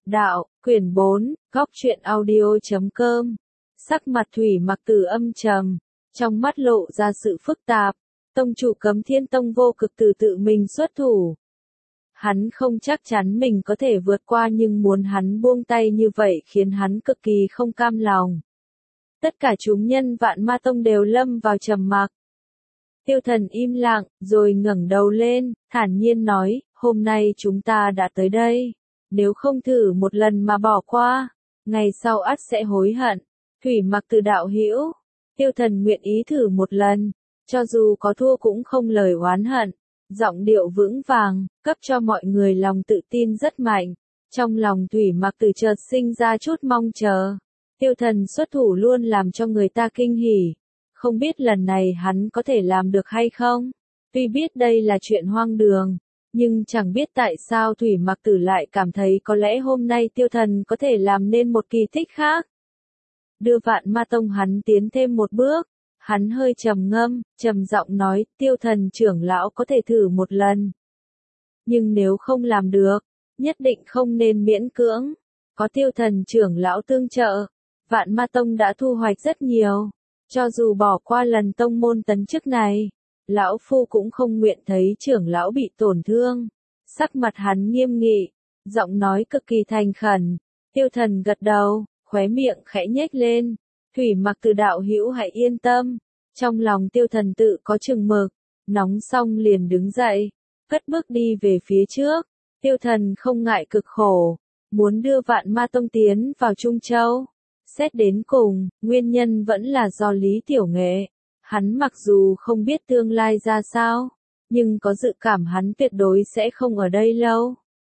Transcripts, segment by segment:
Đạo, quyển 4, góc truyện audio.com. Sắc mặt Thủy Mặc Tử âm trầm, trong mắt lộ ra sự phức tạp. Tông chủ Cấm Thiên Tông Vô Cực Tử tự mình xuất thủ. Hắn không chắc chắn mình có thể vượt qua, nhưng muốn hắn buông tay như vậy khiến hắn cực kỳ không cam lòng. Tất cả chúng nhân Vạn Ma Tông đều lâm vào trầm mặc. Tiêu Thần im lặng, rồi ngẩng đầu lên, thản nhiên nói, hôm nay chúng ta đã tới đây. Nếu không thử một lần mà bỏ qua, ngày sau ắt sẽ hối hận. Thủy Mặc Tử đạo hữu, Tiêu Thần nguyện ý thử một lần, cho dù có thua cũng không lời oán hận. Giọng điệu vững vàng, cấp cho mọi người lòng tự tin rất mạnh. Trong lòng Thủy Mặc Tử chợt sinh ra chút mong chờ. Tiêu Thần xuất thủ luôn làm cho người ta kinh hỉ. Không biết lần này hắn có thể làm được hay không? Tuy biết đây là chuyện hoang đường, nhưng chẳng biết tại sao Thủy Mặc Tử lại cảm thấy có lẽ hôm nay Tiêu Thần có thể làm nên một kỳ tích khác. Đưa Vạn Ma Tông hắn tiến thêm một bước. Hắn hơi trầm ngâm, trầm giọng nói, Tiêu Thần trưởng lão có thể thử một lần. Nhưng nếu không làm được, nhất định không nên miễn cưỡng. Có Tiêu Thần trưởng lão tương trợ, Vạn Ma Tông đã thu hoạch rất nhiều. Cho dù bỏ qua lần tông môn tấn chức này, lão phu cũng không nguyện thấy trưởng lão bị tổn thương. Sắc mặt hắn nghiêm nghị, giọng nói cực kỳ thành khẩn. Tiêu Thần gật đầu, khóe miệng khẽ nhếch lên. Thủy Mặc Tử đạo hữu hãy yên tâm. Trong lòng Tiêu Thần tự có chừng mực, nóng xong liền đứng dậy, cất bước đi về phía trước. Tiêu Thần không ngại cực khổ, muốn đưa Vạn Ma Tông tiến vào Trung Châu. Xét đến cùng, nguyên nhân vẫn là do Lý Tiểu Nghệ. Hắn mặc dù không biết tương lai ra sao, nhưng có dự cảm hắn tuyệt đối sẽ không ở đây lâu.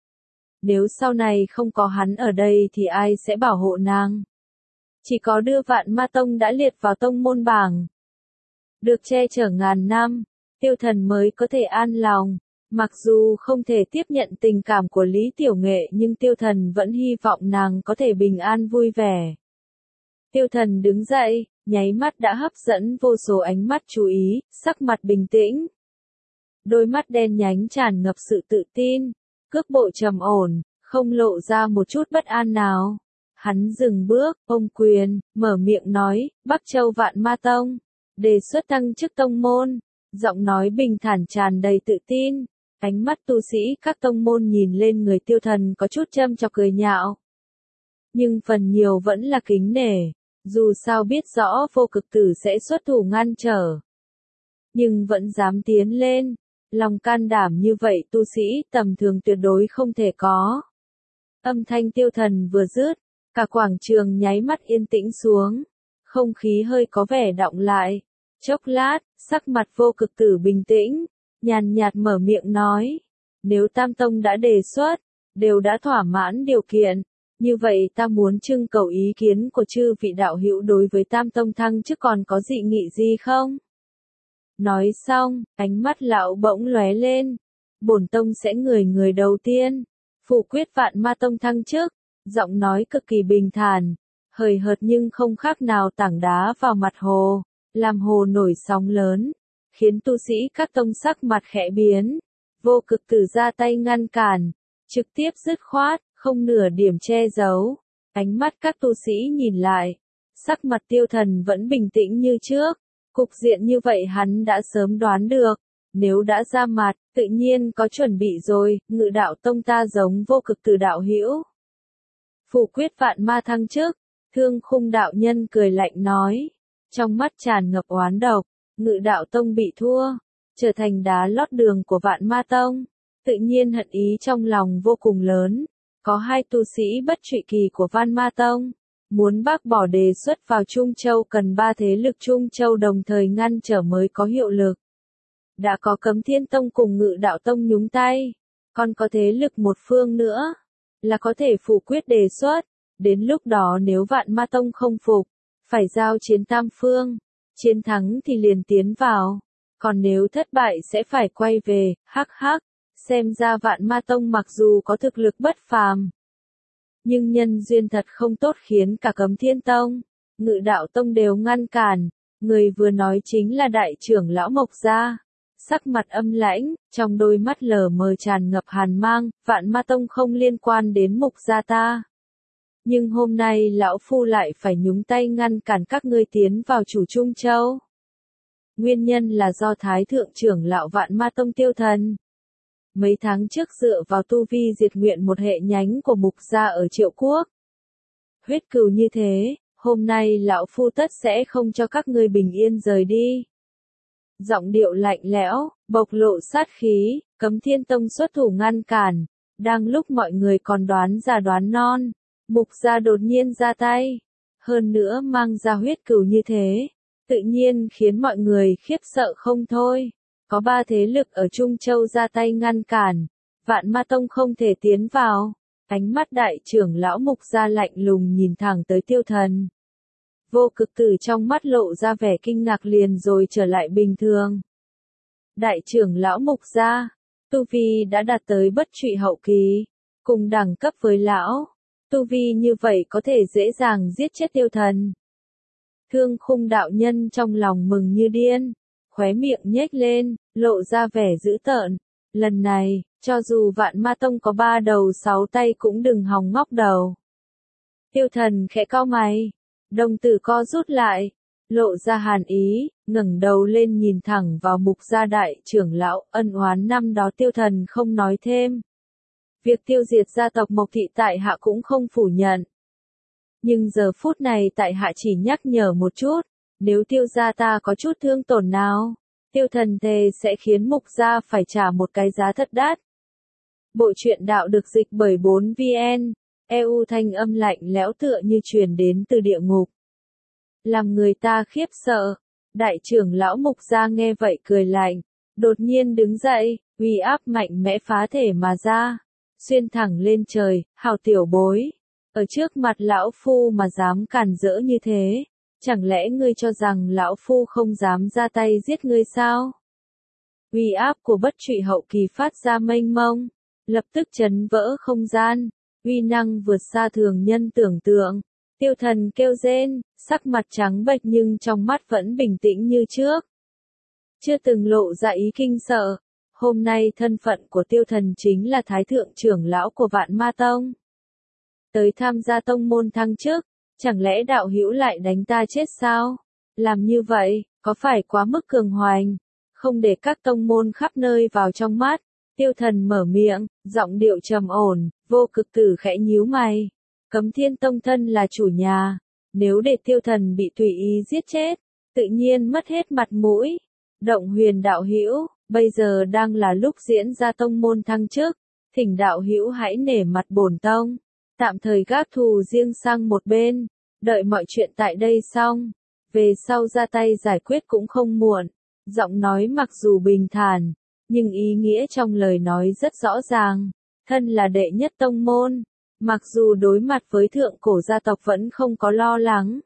Nếu sau này không có hắn ở đây thì ai sẽ bảo hộ nàng? Chỉ có đưa Vạn Ma Tông đã liệt vào tông môn bảng, được che chở ngàn năm, Tiêu Thần mới có thể an lòng. Mặc dù không thể tiếp nhận tình cảm của Lý Tiểu Nghệ, nhưng Tiêu Thần vẫn hy vọng nàng có thể bình an vui vẻ. Tiêu Thần đứng dậy, nháy mắt đã hấp dẫn vô số ánh mắt chú ý, sắc mặt bình tĩnh. Đôi mắt đen nhánh tràn ngập sự tự tin, cước bộ trầm ổn, không lộ ra một chút bất an nào. Hắn dừng bước, ôm quyền, mở miệng nói, Bắc Châu Vạn Ma Tông, đề xuất thăng chức tông môn. Giọng nói bình thản tràn đầy tự tin. Ánh mắt tu sĩ các tông môn nhìn lên người Tiêu Thần có chút châm chọc cười nhạo. Nhưng phần nhiều vẫn là kính nể. Dù sao biết rõ Vô Cực Tử sẽ xuất thủ ngăn trở, nhưng vẫn dám tiến lên. Lòng can đảm như vậy tu sĩ tầm thường tuyệt đối không thể có. Âm thanh Tiêu Thần vừa dứt, cả quảng trường nháy mắt yên tĩnh xuống. Không khí hơi có vẻ đọng lại. Chốc lát, sắc mặt Vô Cực Tử bình tĩnh, nhàn nhạt mở miệng nói. Nếu Tam Tông đã đề xuất, đều đã thỏa mãn điều kiện, như vậy ta muốn trưng cầu ý kiến của chư vị đạo hữu đối với Tam Tông thăng chức còn có dị nghị gì không? Nói xong, ánh mắt lão bỗng lóe lên. Bổn tông sẽ người đầu tiên phủ quyết Vạn Ma Tông thăng chức. Giọng nói cực kỳ bình thản, hời hợt nhưng không khác nào tảng đá vào mặt hồ, làm hồ nổi sóng lớn, khiến tu sĩ các tông sắc mặt khẽ biến. Vô Cực Tử ra tay ngăn cản, trực tiếp dứt khoát, không nửa điểm che giấu. Ánh mắt các tu sĩ nhìn lại, sắc mặt Tiêu Thần vẫn bình tĩnh như trước. Cục diện như vậy hắn đã sớm đoán được. Nếu đã ra mặt, tự nhiên có chuẩn bị rồi. Ngự đạo tông ta giống Vô Cực Tử đạo hữu, phủ quyết Vạn Ma thăng chức. Thương Khung đạo nhân cười lạnh nói, trong mắt tràn ngập oán độc. Ngự đạo tông bị thua, trở thành đá lót đường của Vạn Ma Tông, tự nhiên hận ý trong lòng vô cùng lớn. Có hai tu sĩ bất trụy kỳ của Vạn Ma Tông, muốn bác bỏ đề xuất vào Trung Châu cần 3 thế lực Trung Châu đồng thời ngăn trở mới có hiệu lực. Đã có Cấm Thiên Tông cùng Ngự Đạo Tông nhúng tay, còn có thế lực một phương nữa, là có thể phủ quyết đề xuất. Đến lúc đó nếu Vạn Ma Tông không phục, phải giao chiến tam phương, chiến thắng thì liền tiến vào, còn nếu thất bại sẽ phải quay về. Hắc hắc, xem ra Vạn Ma Tông mặc dù có thực lực bất phàm, nhưng nhân duyên thật không tốt khiến cả Cấm Thiên Tông, Ngự Đạo Tông đều ngăn cản. Người vừa nói chính là đại trưởng lão Mộc Gia. Sắc mặt âm lãnh, trong đôi mắt lờ mờ tràn ngập hàn mang, Vạn Ma Tông không liên quan đến Mục gia ta. Nhưng hôm nay lão phu lại phải nhúng tay ngăn cản các ngươi tiến vào chủ Trung Châu. Nguyên nhân là do Thái Thượng trưởng lão Vạn Ma Tông Tiêu Thần. Mấy tháng trước dựa vào tu vi diệt nguyện một hệ nhánh của Mục gia ở Triệu Quốc. Huyết cừu như thế, hôm nay lão phu tất sẽ không cho các ngươi bình yên rời đi. Giọng điệu lạnh lẽo, bộc lộ sát khí, Cấm Thiên Tông xuất thủ ngăn cản. Đang lúc mọi người còn đoán già đoán non, Mục gia đột nhiên ra tay. Hơn nữa mang ra huyết cừu như thế, tự nhiên khiến mọi người khiếp sợ không thôi. Có 3 thế lực ở Trung Châu ra tay ngăn cản, Vạn Ma Tông không thể tiến vào. Ánh mắt đại trưởng lão Mục gia lạnh lùng nhìn thẳng tới Tiêu Thần. Vô Cực Tử trong mắt lộ ra vẻ kinh ngạc liền rồi trở lại bình thường. Đại trưởng lão Mục gia, tu vi đã đạt tới bất trụy hậu kỳ, cùng đẳng cấp với lão. Tu vi như vậy có thể dễ dàng giết chết Tiêu Thần. Thương Khung đạo nhân trong lòng mừng như điên, khóe miệng nhếch lên, lộ ra vẻ dữ tợn. Lần này, cho dù Vạn Ma Tông có 3 đầu 6 tay cũng đừng hòng ngóc đầu. Tiêu Thần khẽ cau mày, đồng tử co rút lại, lộ ra hàn ý, ngẩng đầu lên nhìn thẳng vào Mục gia đại trưởng lão. Ân oán năm đó Tiêu Thần không nói thêm. Việc tiêu diệt gia tộc Mộc Thị tại hạ cũng không phủ nhận. Nhưng giờ phút này tại hạ chỉ nhắc nhở một chút, nếu Tiêu gia ta có chút thương tổn nào, Tiêu Thần thề sẽ khiến Mục gia phải trả một cái giá thật đắt. Bộ truyện đạo được dịch bởi 4VN, EU thanh âm lạnh lẽo tựa như truyền đến từ địa ngục. Làm người ta khiếp sợ, đại trưởng lão Mục gia nghe vậy cười lạnh, đột nhiên đứng dậy, uy áp mạnh mẽ phá thể mà ra, xuyên thẳng lên trời. Hào tiểu bối, ở trước mặt lão phu mà dám cản rỡ như thế, chẳng lẽ ngươi cho rằng lão phu không dám ra tay giết ngươi sao? Uy áp của bất trụy hậu kỳ phát ra mênh mông, lập tức chấn vỡ không gian, uy năng vượt xa thường nhân tưởng tượng. Tiêu Thần kêu rên, sắc mặt trắng bệch nhưng trong mắt vẫn bình tĩnh như trước. Chưa từng lộ ra ý kinh sợ. Hôm nay thân phận của Tiêu Thần chính là Thái Thượng trưởng lão của Vạn Ma Tông. Tới tham gia tông môn thăng chức, chẳng lẽ đạo hữu lại đánh ta chết sao? Làm như vậy, có phải quá mức cường hoành, không để các tông môn khắp nơi vào trong mắt? Tiêu Thần mở miệng, giọng điệu trầm ổn. Vô Cực Tử khẽ nhíu mày. Cấm Thiên Tông thân là chủ nhà, nếu để Tiêu Thần bị tùy ý giết chết, tự nhiên mất hết mặt mũi. Động Huyền đạo hữu, bây giờ đang là lúc diễn ra tông môn thăng chức, thỉnh đạo hữu hãy nể mặt bổn tông, tạm thời gác thù riêng sang một bên, đợi mọi chuyện tại đây xong, về sau ra tay giải quyết cũng không muộn. Giọng nói mặc dù bình thản, nhưng ý nghĩa trong lời nói rất rõ ràng. Thân là đệ nhất tông môn, mặc dù đối mặt với thượng cổ gia tộc vẫn không có lo lắng.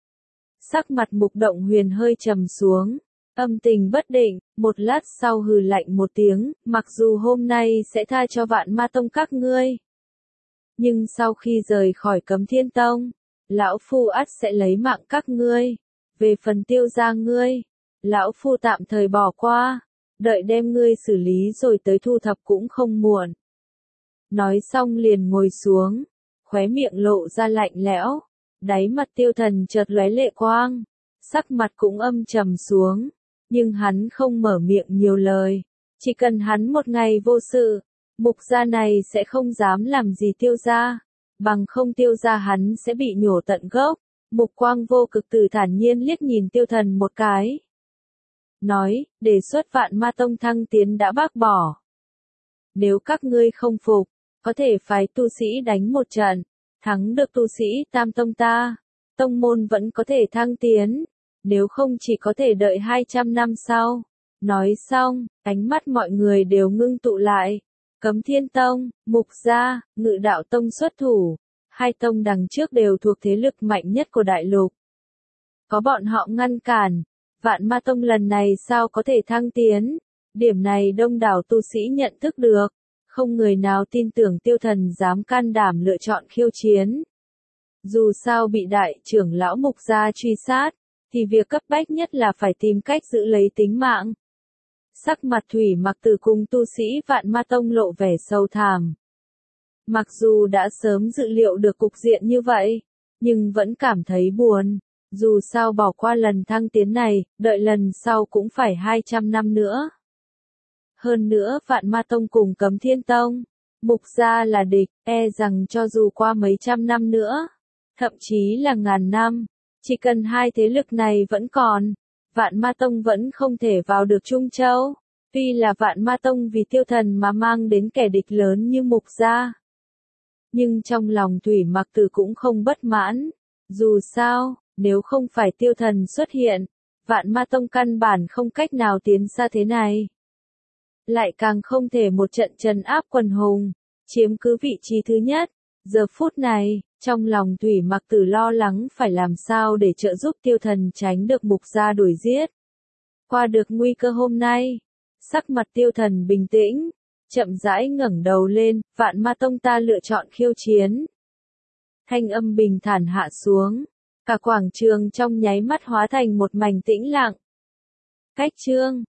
Sắc mặt Mục Động Huyền hơi trầm xuống, âm tình bất định, một lát sau hừ lạnh một tiếng, mặc dù hôm nay sẽ tha cho Vạn Ma Tông các ngươi, nhưng sau khi rời khỏi Cấm Thiên Tông, lão phu ắt sẽ lấy mạng các ngươi. Về phần Tiêu gia ngươi, lão phu tạm thời bỏ qua, đợi đem ngươi xử lý rồi tới thu thập cũng không muộn. Nói xong liền ngồi xuống, khóe miệng lộ ra lạnh lẽo, đáy mặt Tiêu Thần chợt lóe lệ quang, sắc mặt cũng âm trầm xuống, nhưng hắn không mở miệng nhiều lời, chỉ cần hắn một ngày vô sự, Mục gia này sẽ không dám làm gì Tiêu gia, bằng không Tiêu gia hắn sẽ bị nhổ tận gốc. Mục quang Vô Cực Tử thản nhiên liếc nhìn Tiêu Thần một cái, nói, đề xuất Vạn Ma Tông thăng tiến đã bác bỏ. Nếu các ngươi không phục, có thể phái tu sĩ đánh một trận, thắng được tu sĩ Tam Tông ta, tông môn vẫn có thể thăng tiến, nếu không chỉ có thể đợi 200 năm sau. Nói xong, ánh mắt mọi người đều ngưng tụ lại. Cấm Thiên Tông, Mục gia, Ngự Đạo Tông xuất thủ, hai tông đằng trước đều thuộc thế lực mạnh nhất của đại lục. Có bọn họ ngăn cản, Vạn Ma Tông lần này sao có thể thăng tiến? Điểm này đông đảo tu sĩ nhận thức được, không người nào tin tưởng Tiêu Thần dám can đảm lựa chọn khiêu chiến. Dù sao bị đại trưởng lão Mục gia truy sát, thì việc cấp bách nhất là phải tìm cách giữ lấy tính mạng. Sắc mặt Thủy Mặc Tử cùng tu sĩ Vạn Ma Tông lộ vẻ sâu thẳm. Mặc dù đã sớm dự liệu được cục diện như vậy, nhưng vẫn cảm thấy buồn. Dù sao bỏ qua lần thăng tiến này, đợi lần sau cũng phải 200 năm nữa. Hơn nữa Vạn Ma Tông cùng Cấm Thiên Tông, Mục gia là địch, e rằng cho dù qua mấy trăm năm nữa, thậm chí là ngàn năm, chỉ cần hai thế lực này vẫn còn, Vạn Ma Tông vẫn không thể vào được Trung Châu. Tuy là Vạn Ma Tông vì Tiêu Thần mà mang đến kẻ địch lớn như Mục gia, nhưng trong lòng Thủy Mặc Tử cũng không bất mãn. Dù sao, nếu không phải Tiêu Thần xuất hiện, Vạn Ma Tông căn bản không cách nào tiến xa thế này. Lại càng không thể một trận trấn áp quần hùng, chiếm cứ vị trí thứ nhất. Giờ phút này, trong lòng Thủy Mặc Tử lo lắng phải làm sao để trợ giúp Tiêu Thần tránh được Mục gia đuổi giết. Qua được nguy cơ hôm nay, sắc mặt Tiêu Thần bình tĩnh, chậm rãi ngẩng đầu lên, Vạn Ma Tông ta lựa chọn khiêu chiến. Thanh âm bình thản hạ xuống, cả quảng trường trong nháy mắt hóa thành một mảnh tĩnh lặng. Cách chương